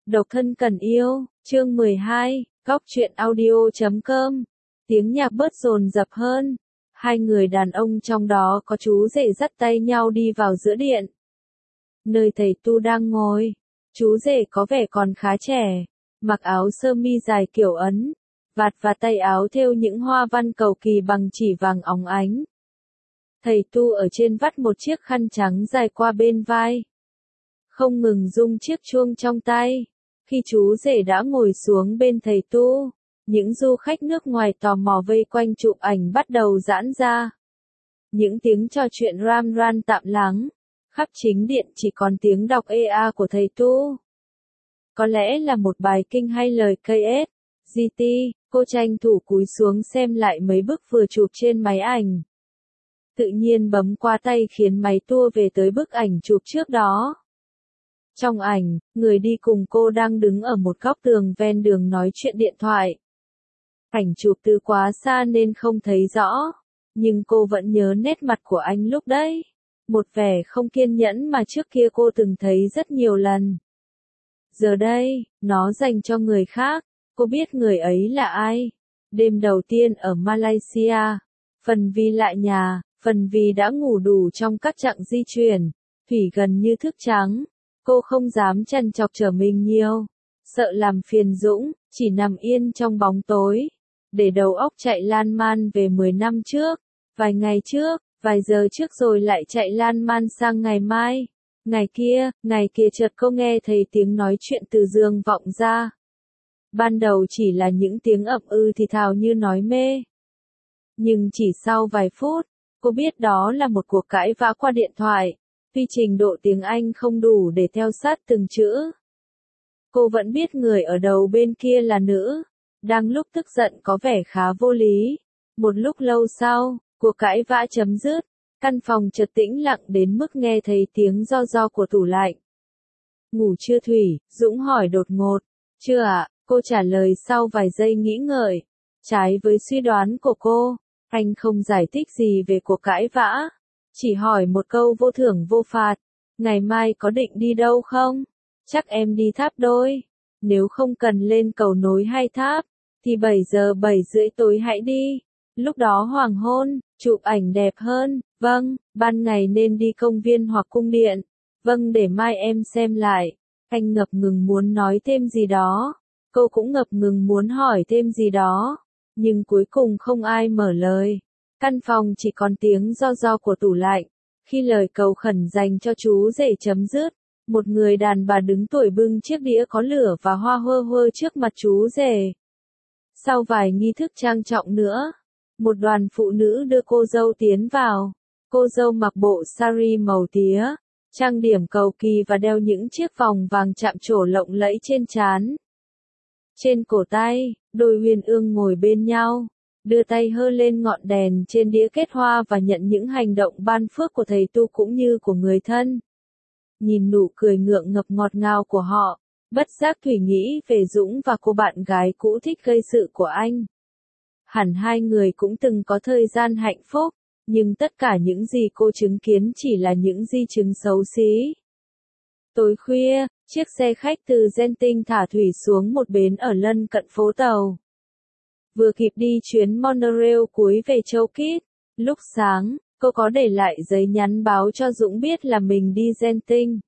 Độc thân cần yêu, chương 12, góc truyện audio.com. Tiếng nhạc bớt dồn dập hơn. Hai người đàn ông trong đó có chú rể dắt tay nhau đi vào giữa điện. Nơi thầy tu đang ngồi. Chú rể có vẻ còn khá trẻ, mặc áo sơ mi dài kiểu Ấn, vạt và tay áo thêu những hoa văn cầu kỳ bằng chỉ vàng óng ánh. Thầy tu ở trên vắt một chiếc khăn trắng dài qua bên vai, không ngừng rung chiếc chuông trong tay. Khi chú rể đã ngồi xuống bên thầy tu, những du khách nước ngoài tò mò vây quanh chụp ảnh bắt đầu giãn ra. Những tiếng trò chuyện ram ran tạm lắng, khắp chính điện chỉ còn tiếng đọc ea của thầy tu. Có lẽ là một bài kinh hay lời KS, GT, cô tranh thủ cúi xuống xem lại mấy bức vừa chụp trên máy ảnh. Tự nhiên bấm qua tay khiến máy tua về tới bức ảnh chụp trước đó. Trong ảnh, người đi cùng cô đang đứng ở một góc tường ven đường nói chuyện điện thoại. Ảnh chụp từ quá xa nên không thấy rõ, nhưng cô vẫn nhớ nét mặt của anh lúc đấy. Một vẻ không kiên nhẫn mà trước kia cô từng thấy rất nhiều lần. Giờ đây, nó dành cho người khác. Cô biết người ấy là ai. Đêm đầu tiên ở Malaysia, phần vì lại nhà, phần vì đã ngủ đủ trong các chặng di chuyển, Thủy gần như thức trắng. Cô không dám trằn trọc trở mình nhiều, sợ làm phiền Dũng, chỉ nằm yên trong bóng tối, để đầu óc chạy lan man về 10 năm trước, vài ngày trước, vài giờ trước rồi lại chạy lan man sang ngày mai, ngày kia chợt cô nghe thấy tiếng nói chuyện từ giường vọng ra. Ban đầu chỉ là những tiếng ậm ừ thì thào như nói mê. Nhưng chỉ sau vài phút, cô biết đó là một cuộc cãi vã qua điện thoại. Tuy trình độ tiếng Anh không đủ để theo sát từng chữ, cô vẫn biết người ở đầu bên kia là nữ, đang lúc tức giận có vẻ khá vô lý. Một lúc lâu sau, cuộc cãi vã chấm dứt, căn phòng chợt tĩnh lặng đến mức nghe thấy tiếng ro của tủ lạnh. Ngủ chưa Thủy? Dũng hỏi đột ngột. Chưa ạ, cô trả lời sau vài giây nghĩ ngợi. Trái với suy đoán của cô, anh không giải thích gì về cuộc cãi vã. Chỉ hỏi một câu vô thưởng vô phạt, ngày mai có định đi đâu không? Chắc em đi Tháp Đôi. Nếu không cần lên cầu nối hay tháp, thì 7 giờ 7 rưỡi tối hãy đi. Lúc đó hoàng hôn, chụp ảnh đẹp hơn. Vâng, ban ngày nên đi công viên hoặc cung điện. Vâng, để mai em xem lại. Anh ngập ngừng muốn nói thêm gì đó. Cô cũng ngập ngừng muốn hỏi thêm gì đó. Nhưng cuối cùng không ai mở lời. Căn phòng chỉ còn tiếng ro của tủ lạnh. Khi lời cầu khẩn dành cho chú rể chấm dứt, một người đàn bà đứng tuổi bưng chiếc đĩa có lửa và hoa hơ hơ trước mặt chú rể. Sau vài nghi thức trang trọng nữa, một đoàn phụ nữ đưa cô dâu tiến vào. Cô dâu mặc bộ sari màu tía, trang điểm cầu kỳ và đeo những chiếc vòng vàng chạm trổ lộng lẫy trên trán. Trên cổ tay, đôi uyên ương ngồi bên nhau, đưa tay hơ lên ngọn đèn trên đĩa kết hoa và nhận những hành động ban phước của thầy tu cũng như của người thân. Nhìn nụ cười ngượng ngập ngọt ngào của họ, bất giác Thủy nghĩ về Dũng và cô bạn gái cũ thích gây sự của anh. Hẳn hai người cũng từng có thời gian hạnh phúc, nhưng tất cả những gì cô chứng kiến chỉ là những di chứng xấu xí. Tối khuya, chiếc xe khách từ Genting thả Thủy xuống một bến ở lân cận phố tàu. Vừa kịp đi chuyến monorail cuối về Châu Kít. Lúc sáng, cô có để lại giấy nhắn báo cho Dũng biết là mình đi Genting.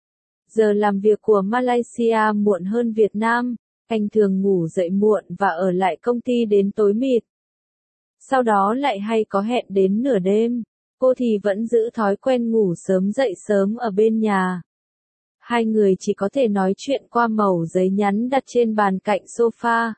Giờ làm việc của Malaysia muộn hơn Việt Nam, anh thường ngủ dậy muộn và ở lại công ty đến tối mịt. Sau đó lại hay có hẹn đến nửa đêm, cô thì vẫn giữ thói quen ngủ sớm dậy sớm ở bên nhà. Hai người chỉ có thể nói chuyện qua mẩu giấy nhắn đặt trên bàn cạnh sofa.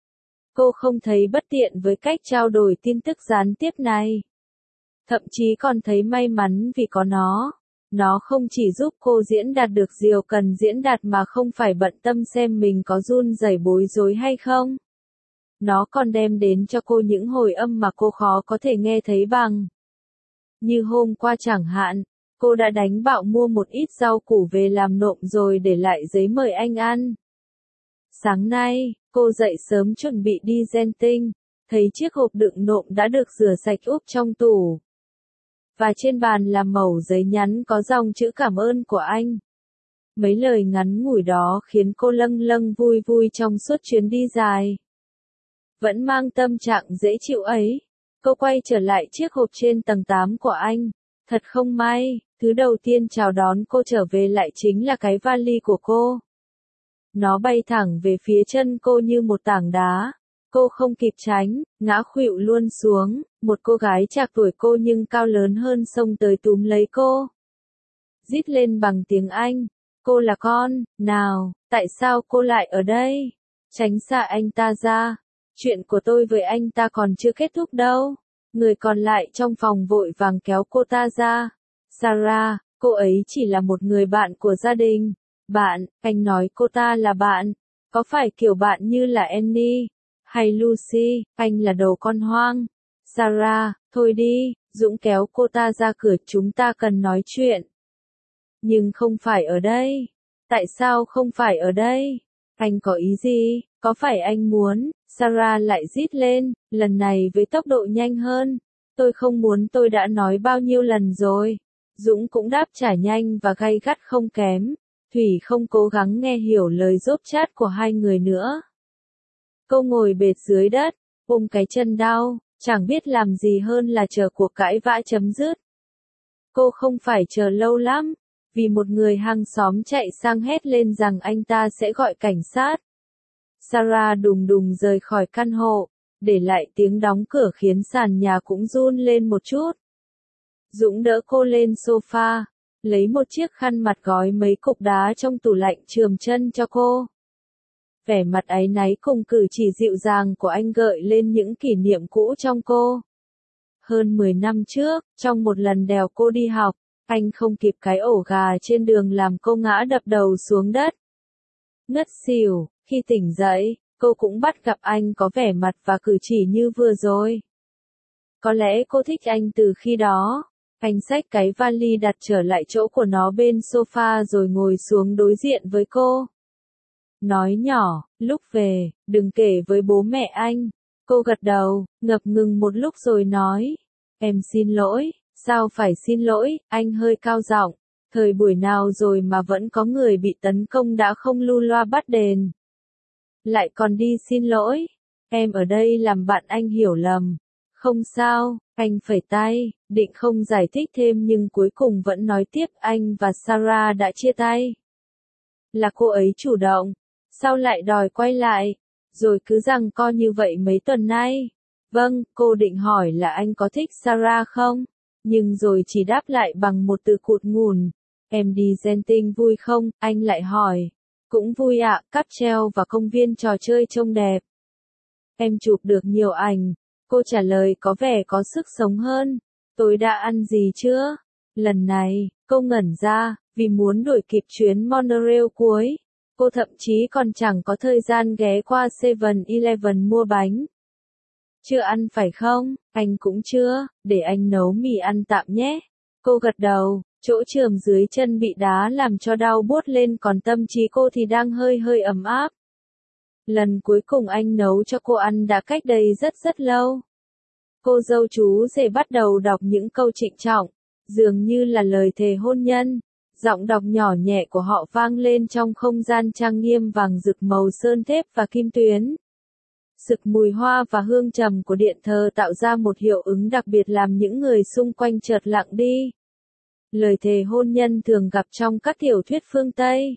Cô không thấy bất tiện với cách trao đổi tin tức gián tiếp này. Thậm chí còn thấy may mắn vì có nó. Nó không chỉ giúp cô diễn đạt được điều cần diễn đạt mà không phải bận tâm xem mình có run rẩy bối rối hay không. Nó còn đem đến cho cô những hồi âm mà cô khó có thể nghe thấy bằng. Như hôm qua chẳng hạn, cô đã đánh bạo mua một ít rau củ về làm nộm rồi để lại giấy mời anh ăn. Sáng nay, cô dậy sớm chuẩn bị đi Genting, thấy chiếc hộp đựng nộm đã được rửa sạch úp trong tủ. Và trên bàn là mẩu giấy nhắn có dòng chữ cảm ơn của anh. Mấy lời ngắn ngủi đó khiến cô lâng lâng vui vui trong suốt chuyến đi dài. Vẫn mang tâm trạng dễ chịu ấy, cô quay trở lại chiếc hộp trên tầng 8 của anh. Thật không may, thứ đầu tiên chào đón cô trở về lại chính là cái vali của cô. Nó bay thẳng về phía chân cô như một tảng đá. Cô không kịp tránh, ngã khuỵu luôn xuống, một cô gái trạc tuổi cô nhưng cao lớn hơn xông tới túm lấy cô. Rít lên bằng tiếng Anh, cô là con, nào, tại sao cô lại ở đây? Tránh xa anh ta ra, chuyện của tôi với anh ta còn chưa kết thúc đâu. Người còn lại trong phòng vội vàng kéo cô ta ra. Sarah, cô ấy chỉ là một người bạn của gia đình. Bạn, anh nói cô ta là bạn, có phải kiểu bạn như là Annie hay Lucy, anh là đồ con hoang. Sarah, thôi đi, Dũng kéo cô ta ra cửa, chúng ta cần nói chuyện. Nhưng không phải ở đây. Tại sao không phải ở đây? Anh có ý gì? Có phải anh muốn? Sarah lại rít lên, lần này với tốc độ nhanh hơn. Tôi không muốn, tôi đã nói bao nhiêu lần rồi. Dũng cũng đáp trả nhanh và gay gắt không kém. Thủy không cố gắng nghe hiểu lời dốt chát của hai người nữa. Cô ngồi bệt dưới đất, ôm cái chân đau, chẳng biết làm gì hơn là chờ cuộc cãi vã chấm dứt. Cô không phải chờ lâu lắm, vì một người hàng xóm chạy sang hét lên rằng anh ta sẽ gọi cảnh sát. Sarah đùng đùng rời khỏi căn hộ, để lại tiếng đóng cửa khiến sàn nhà cũng run lên một chút. Dũng đỡ cô lên sofa, lấy một chiếc khăn mặt gói mấy cục đá trong tủ lạnh chườm chân cho cô. Vẻ mặt áy náy cùng cử chỉ dịu dàng của anh gợi lên những kỷ niệm cũ trong cô. Hơn 10 năm trước, trong một lần đèo cô đi học, anh không kịp cái ổ gà trên đường làm cô ngã đập đầu xuống đất. Ngất xỉu, khi tỉnh dậy, cô cũng bắt gặp anh có vẻ mặt và cử chỉ như vừa rồi. Có lẽ cô thích anh từ khi đó. Anh xách cái vali đặt trở lại chỗ của nó bên sofa rồi ngồi xuống đối diện với cô. Nói nhỏ, lúc về, đừng kể với bố mẹ anh. Cô gật đầu, ngập ngừng một lúc rồi nói. Em xin lỗi, sao phải xin lỗi, anh hơi cao giọng. Thời buổi nào rồi mà vẫn có người bị tấn công đã không lưu loa bắt đền. Lại còn đi xin lỗi. Em ở đây làm bạn anh hiểu lầm. Không sao, anh phẩy tay, định không giải thích thêm nhưng cuối cùng vẫn nói tiếp, anh và Sarah đã chia tay. Là cô ấy chủ động, sao lại đòi quay lại, rồi cứ giằng co như vậy mấy tuần nay. Vâng, cô định hỏi là anh có thích Sarah không, nhưng rồi chỉ đáp lại bằng một từ cụt ngùn. Em đi Genting vui không, anh lại hỏi. Cũng vui ạ, cáp treo và công viên trò chơi trông đẹp. Em chụp được nhiều ảnh. Cô trả lời có vẻ có sức sống hơn. Tôi đã ăn gì chưa? Lần này, cô ngẩn ra, vì muốn đuổi kịp chuyến monorail cuối. Cô thậm chí còn chẳng có thời gian ghé qua 7-Eleven mua bánh. Chưa ăn phải không? Anh cũng chưa, để anh nấu mì ăn tạm nhé. Cô gật đầu, chỗ chườm dưới chân bị đá làm cho đau buốt lên còn tâm trí cô thì đang hơi hơi ấm áp. Lần cuối cùng anh nấu cho cô ăn đã cách đây rất lâu. Cô dâu chú rể bắt đầu đọc những câu trịnh trọng, dường như là lời thề hôn nhân. Giọng đọc nhỏ nhẹ của họ vang lên trong không gian trang nghiêm vàng rực màu sơn thép và kim tuyến. Sực mùi hoa và hương trầm của điện thờ tạo ra một hiệu ứng đặc biệt làm những người xung quanh chợt lặng đi. Lời thề hôn nhân thường gặp trong các tiểu thuyết phương Tây.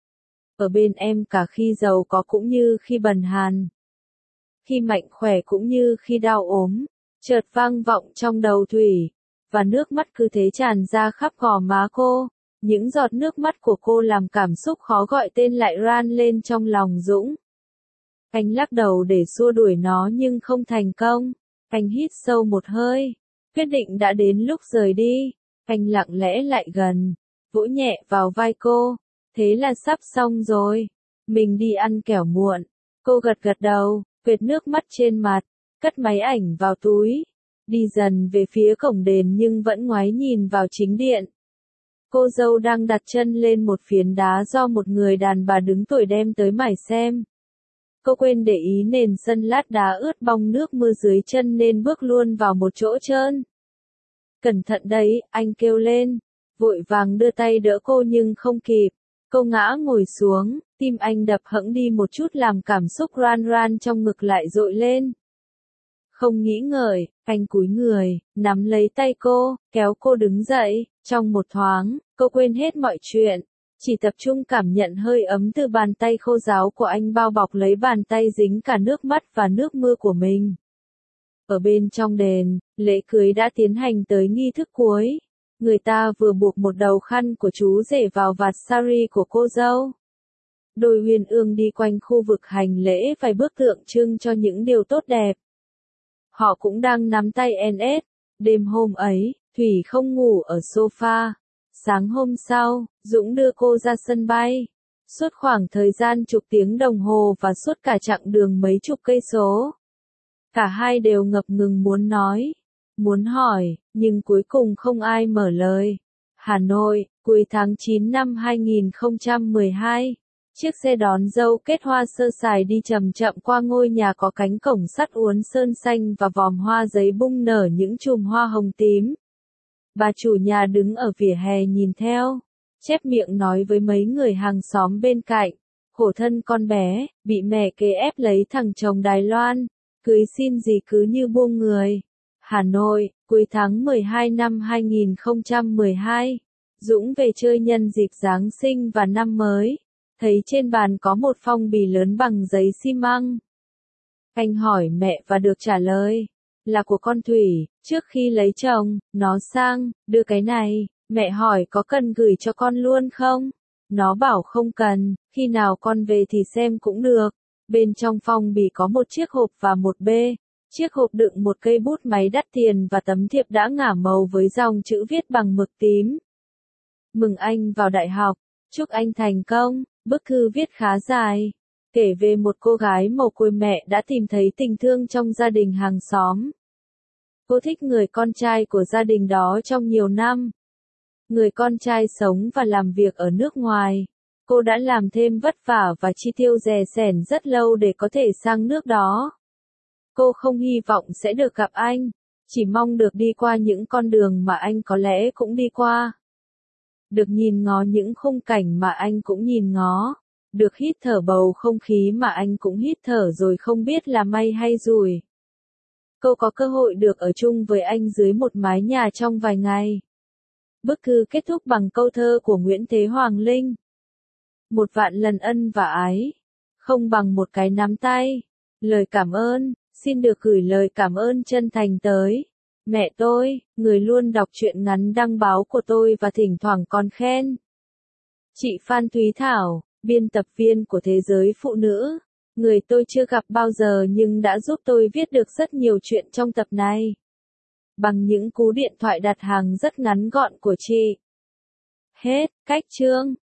Ở bên em cả khi giàu có cũng như khi bần hàn. Khi mạnh khỏe cũng như khi đau ốm. Chợt vang vọng trong đầu Thủy. Và nước mắt cứ thế tràn ra khắp gò má cô. Những giọt nước mắt của cô làm cảm xúc khó gọi tên lại ran lên trong lòng Dũng. Anh lắc đầu để xua đuổi nó nhưng không thành công. Anh hít sâu một hơi. Quyết định đã đến lúc rời đi. Anh lặng lẽ lại gần. Vỗ nhẹ vào vai cô. Thế là sắp xong rồi. Mình đi ăn kẻo muộn. Cô gật gật đầu, quệt nước mắt trên mặt. Cất máy ảnh vào túi. Đi dần về phía cổng đền nhưng vẫn ngoái nhìn vào chính điện. Cô dâu đang đặt chân lên một phiến đá do một người đàn bà đứng tuổi đem tới mải xem. Cô quên để ý nền sân lát đá ướt bong nước mưa dưới chân nên bước luôn vào một chỗ trơn. Cẩn thận đấy, anh kêu lên. Vội vàng đưa tay đỡ cô nhưng không kịp. Cô ngã ngồi xuống, tim anh đập hững đi một chút làm cảm xúc ran ran trong ngực lại dội lên. Không nghĩ ngợi, anh cúi người, nắm lấy tay cô, kéo cô đứng dậy, trong một thoáng, cô quên hết mọi chuyện. Chỉ tập trung cảm nhận hơi ấm từ bàn tay khô ráo của anh bao bọc lấy bàn tay dính cả nước mắt và nước mưa của mình. Ở bên trong đền, lễ cưới đã tiến hành tới nghi thức cuối. Người ta vừa buộc một đầu khăn của chú rể vào vạt sari của cô dâu. Đôi uyên ương đi quanh khu vực hành lễ vài bước tượng trưng cho những điều tốt đẹp. Họ cũng đang nắm tay NS. Đêm hôm ấy, Thủy không ngủ ở sofa. Sáng hôm sau, Dũng đưa cô ra sân bay. Suốt khoảng thời gian chục tiếng đồng hồ và suốt cả chặng đường mấy chục cây số. Cả hai đều ngập ngừng muốn nói, muốn hỏi, nhưng cuối cùng không ai mở lời. Hà Nội, cuối tháng 9 năm 2012. Chiếc xe đón dâu kết hoa sơ sài đi chậm chậm qua ngôi nhà có cánh cổng sắt uốn sơn xanh và vòm hoa giấy bung nở những chùm hoa hồng tím. Bà chủ nhà đứng ở vỉa hè nhìn theo, chép miệng nói với mấy người hàng xóm bên cạnh. Khổ thân con bé, bị mẹ kế ép lấy thằng chồng Đài Loan, cưới xin gì cứ như buông người. Hà Nội, cuối tháng 12 năm 2012. Dũng về chơi nhân dịp Giáng sinh và năm mới. Thấy trên bàn có một phong bì lớn bằng giấy xi măng. Anh hỏi mẹ và được trả lời là của con Thủy, trước khi lấy chồng, nó sang, đưa cái này, mẹ hỏi có cần gửi cho con luôn không? Nó bảo không cần, khi nào con về thì xem cũng được. Bên trong phong bì có một chiếc hộp và một bê. Chiếc hộp đựng một cây bút máy đắt tiền và tấm thiệp đã ngả màu với dòng chữ viết bằng mực tím. Mừng anh vào đại học, chúc anh thành công. Bức thư viết khá dài, kể về một cô gái mồ côi mẹ đã tìm thấy tình thương trong gia đình hàng xóm. Cô thích người con trai của gia đình đó trong nhiều năm. Người con trai sống và làm việc ở nước ngoài. Cô đã làm thêm vất vả và chi tiêu rè rẻn rất lâu để có thể sang nước đó. Cô không hy vọng sẽ được gặp anh, chỉ mong được đi qua những con đường mà anh có lẽ cũng đi qua. Được nhìn ngó những khung cảnh mà anh cũng nhìn ngó. Được hít thở bầu không khí mà anh cũng hít thở rồi không biết là may hay rủi. Cô có cơ hội được ở chung với anh dưới một mái nhà trong vài ngày. Bức thư kết thúc bằng câu thơ của Nguyễn Thế Hoàng Linh. Một vạn lần ân và ái, không bằng một cái nắm tay. Lời cảm ơn, xin được gửi lời cảm ơn chân thành tới mẹ tôi, người luôn đọc truyện ngắn đăng báo của tôi và thỉnh thoảng còn khen. Chị Phan Thúy Thảo, biên tập viên của Thế giới Phụ nữ, người tôi chưa gặp bao giờ nhưng đã giúp tôi viết được rất nhiều chuyện trong tập này. Bằng những cú điện thoại đặt hàng rất ngắn gọn của chị. Hết, cách chương.